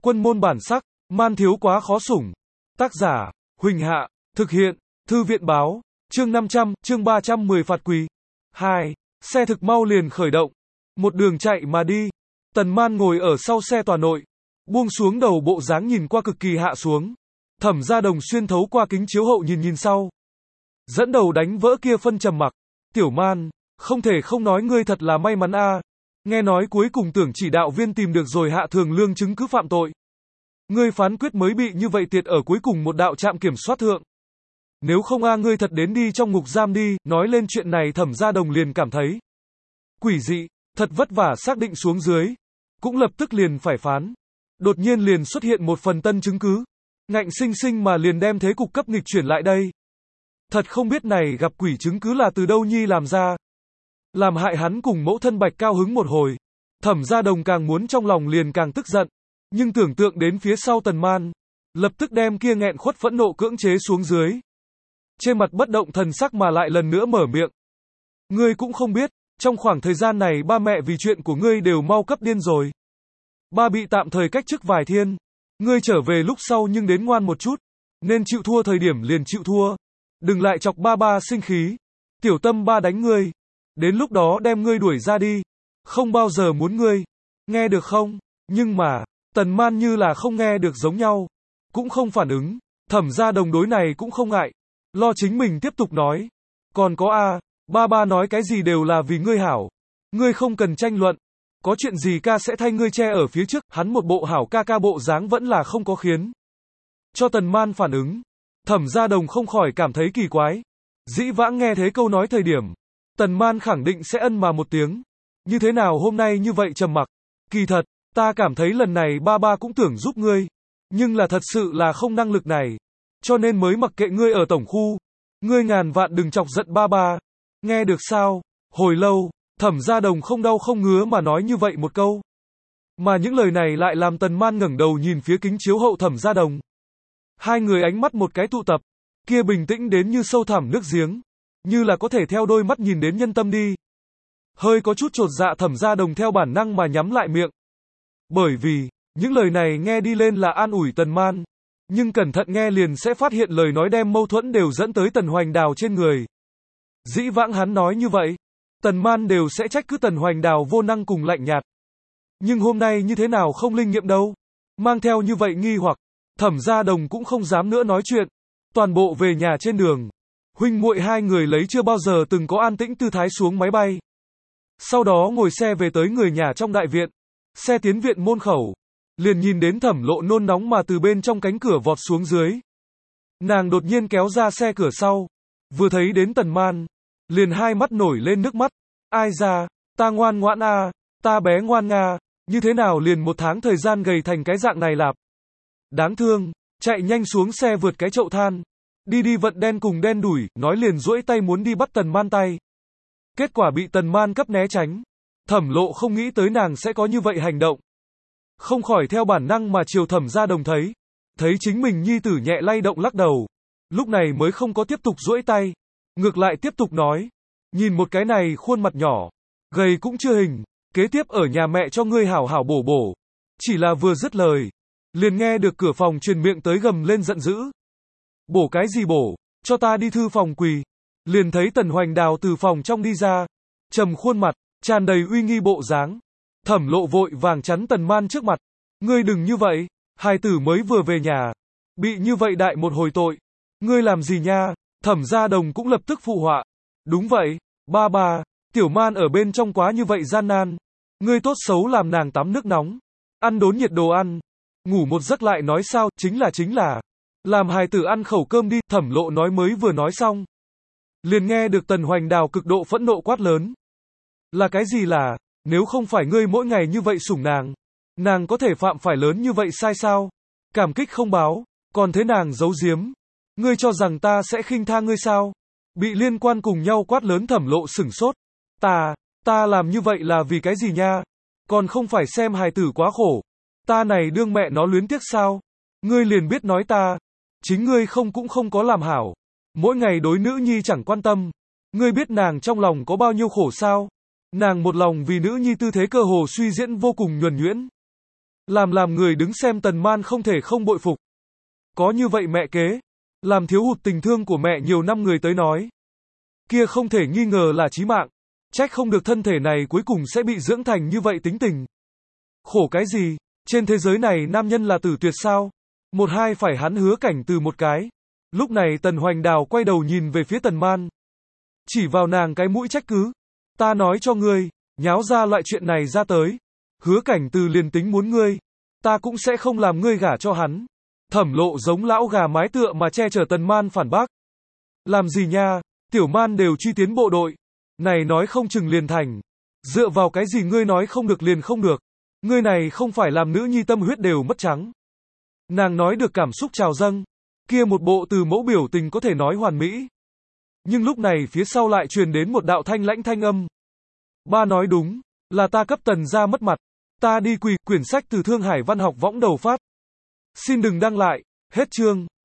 Quân môn bản sắc, man thiếu quá khó sủng. Tác giả, Huỳnh Hạ, thực hiện, Thư viện báo, chương 500, chương 310 phạt quỳ. 2. Xe thực mau liền khởi động. Một đường chạy mà đi. Tần Man ngồi ở sau xe tòa nội. Buông xuống đầu bộ dáng nhìn qua cực kỳ hạ xuống. Thẩm Gia Đồng xuyên thấu qua kính chiếu hậu nhìn sau. Dẫn đầu đánh vỡ kia phân trầm mặc. Tiểu Man, không thể không nói ngươi thật là may mắn a. Nghe nói cuối cùng tưởng chỉ đạo viên tìm được rồi hạ thường lương chứng cứ phạm tội. Ngươi phán quyết mới bị như vậy tiệt ở cuối cùng một đạo trạm kiểm soát thượng. Nếu không ngươi thật đến đi trong ngục giam đi. Nói lên chuyện này Thẩm Gia Đồng liền cảm thấy quỷ dị, thật vất vả xác định xuống dưới. Cũng lập tức liền phải phán. Đột nhiên liền xuất hiện một phần tân chứng cứ. Ngạnh sinh sinh mà liền đem thế cục cấp nghịch chuyển lại đây. Thật không biết này gặp quỷ chứng cứ là từ đâu nhi làm ra. Làm hại hắn cùng mẫu thân Bạch cao hứng một hồi. Thẩm Gia Đồng càng muốn trong lòng liền càng tức giận. Nhưng tưởng tượng đến phía sau Tần Man. Lập tức đem kia nghẹn khuất phẫn nộ cưỡng chế xuống dưới. Trên mặt bất động thần sắc mà lại lần nữa mở miệng. Ngươi cũng không biết, trong khoảng thời gian này ba mẹ vì chuyện của ngươi đều mau cấp điên rồi. Ba bị tạm thời cách chức vài thiên. Ngươi trở về lúc sau nhưng đến ngoan một chút. Nên chịu thua thời điểm liền chịu thua. Đừng lại chọc ba sinh khí. Tiểu tâm ba đánh ngươi. Đến lúc đó đem ngươi đuổi ra đi. Không bao giờ muốn ngươi. Nghe được không? Nhưng mà, Tần Man như là không nghe được giống nhau. Cũng không phản ứng. Thẩm Gia Đồng đối này cũng không ngại. Lo chính mình tiếp tục nói. Còn có ba nói cái gì đều là vì ngươi hảo. Ngươi không cần tranh luận. Có chuyện gì ca sẽ thay ngươi che ở phía trước. Hắn một bộ hảo ca bộ dáng vẫn là không có khiến cho Tần Man phản ứng. Thẩm Gia Đồng không khỏi cảm thấy kỳ quái. Dĩ vãng nghe thế câu nói thời điểm, Tần Man khẳng định sẽ ân mà một tiếng. Như thế nào hôm nay như vậy trầm mặc. Kỳ thật, ta cảm thấy lần này ba cũng tưởng giúp ngươi. Nhưng là thật sự là không năng lực này. Cho nên mới mặc kệ ngươi ở tổng khu. Ngươi ngàn vạn đừng chọc giận ba. Nghe được sao? Hồi lâu, Thẩm Gia Đồng không đau không ngứa mà nói như vậy một câu. Mà những lời này lại làm Tần Man ngẩng đầu nhìn phía kính chiếu hậu Thẩm Gia Đồng. Hai người ánh mắt một cái tụ tập. Kia bình tĩnh đến như sâu thẳm nước giếng. Như là có thể theo đôi mắt nhìn đến nhân tâm đi. Hơi có chút chột dạ Thẩm Gia Đồng theo bản năng mà nhắm lại miệng. Bởi vì, những lời này nghe đi lên là an ủi Tần Man. Nhưng cẩn thận nghe liền sẽ phát hiện lời nói đem mâu thuẫn đều dẫn tới Tần Hoành Đào trên người. Dĩ vãng hắn nói như vậy, Tần Man đều sẽ trách cứ Tần Hoành Đào vô năng cùng lạnh nhạt. Nhưng hôm nay như thế nào không linh nghiệm đâu. Mang theo như vậy nghi hoặc, Thẩm Gia Đồng cũng không dám nữa nói chuyện. Toàn bộ về nhà trên đường, huynh muội hai người lấy chưa bao giờ từng có an tĩnh tư thái xuống máy bay. Sau đó ngồi xe về tới người nhà trong đại viện. Xe tiến viện môn khẩu, liền nhìn đến Thẩm Lộ nôn nóng mà từ bên trong cánh cửa vọt xuống dưới. Nàng đột nhiên kéo ra xe cửa sau, vừa thấy đến Tần Man, liền hai mắt nổi lên nước mắt. Ai ra, ta ngoan ngoãn ta bé ngoan nga, như thế nào liền một tháng thời gian gầy thành cái dạng này lạp. Đáng thương, chạy nhanh xuống xe vượt cái chậu than. Đi vận đen cùng đen đủi, nói liền duỗi tay muốn đi bắt Tần Man tay. Kết quả bị Tần Man cấp né tránh. Thẩm Lộ không nghĩ tới nàng sẽ có như vậy hành động. Không khỏi theo bản năng mà chiều Thẩm Gia Đồng thấy. Thấy chính mình nhi tử nhẹ lay động lắc đầu. Lúc này mới không có tiếp tục duỗi tay. Ngược lại tiếp tục nói. Nhìn một cái này khuôn mặt nhỏ. Gầy cũng chưa hình. Kế tiếp ở nhà mẹ cho ngươi hảo hảo bổ. Chỉ là vừa dứt lời. Liền nghe được cửa phòng truyền miệng tới gầm lên giận dữ. Bổ cái gì bổ, cho ta đi thư phòng quỳ. Liền thấy Tần Hoành Đào từ phòng trong đi ra. Trầm khuôn mặt, tràn đầy uy nghi bộ dáng. Thẩm Lộ vội vàng chắn Tần Man trước mặt. Ngươi đừng như vậy, hài tử mới vừa về nhà. Bị như vậy đại một hồi tội. Ngươi làm gì nha? Thẩm Gia Đồng cũng lập tức phụ họa. Đúng vậy, ba, Tiểu Man ở bên trong quá như vậy gian nan. Ngươi tốt xấu làm nàng tắm nước nóng. Ăn đốn nhiệt đồ ăn. Ngủ một giấc lại nói sao, chính là. Làm hài tử ăn khẩu cơm đi, Thẩm Lộ nói mới vừa nói xong. Liền nghe được Tần Hoành Đào cực độ phẫn nộ quát lớn. Là cái gì là, nếu không phải ngươi mỗi ngày như vậy sủng nàng có thể phạm phải lớn như vậy sai sao? Cảm kích không báo, còn thế nàng giấu giếm. Ngươi cho rằng ta sẽ khinh tha ngươi sao? Bị liên quan cùng nhau quát lớn Thẩm Lộ sửng sốt. Ta làm như vậy là vì cái gì nha? Còn không phải xem hài tử quá khổ. Ta này đương mẹ nó luyến tiếc sao? Ngươi liền biết nói ta. Chính ngươi cũng không có làm hảo. Mỗi ngày đối nữ nhi chẳng quan tâm. Ngươi biết nàng trong lòng có bao nhiêu khổ sao? Nàng một lòng vì nữ nhi tư thế cơ hồ suy diễn vô cùng nhuần nhuyễn. Làm người đứng xem Tần Man không thể không bội phục. Có như vậy mẹ kế, làm thiếu hụt tình thương của mẹ nhiều năm người tới nói. Kia không thể nghi ngờ là chí mạng. Trách không được thân thể này cuối cùng sẽ bị dưỡng thành như vậy tính tình. Khổ cái gì, trên thế giới này nam nhân là tử tuyệt sao? Một hai phải hắn Hứa Cảnh Từ một cái. Lúc này Tần Hoành Đào quay đầu nhìn về phía Tần Man. Chỉ vào nàng cái mũi trách cứ. Ta nói cho ngươi, nháo ra loại chuyện này ra tới. Hứa Cảnh Từ liền tính muốn ngươi, ta cũng sẽ không làm ngươi gả cho hắn. Thẩm Lộ giống lão gà mái tựa mà che chở Tần Man phản bác. Làm gì nha, Tiểu Man đều truy tiến bộ đội. Này nói không chừng liền thành. Dựa vào cái gì ngươi nói không được liền không được. Ngươi này không phải làm nữ nhi tâm huyết đều mất trắng. Nàng nói được cảm xúc trào dâng. Kia một bộ từ mẫu biểu tình có thể nói hoàn mỹ. Nhưng lúc này phía sau lại truyền đến một đạo thanh lãnh thanh âm. Ba nói đúng, là ta cấp Tần gia mất mặt. Ta đi quỳ, quyển sách từ Thương Hải Văn học võng đầu phát. Xin đừng đăng lại, hết chương.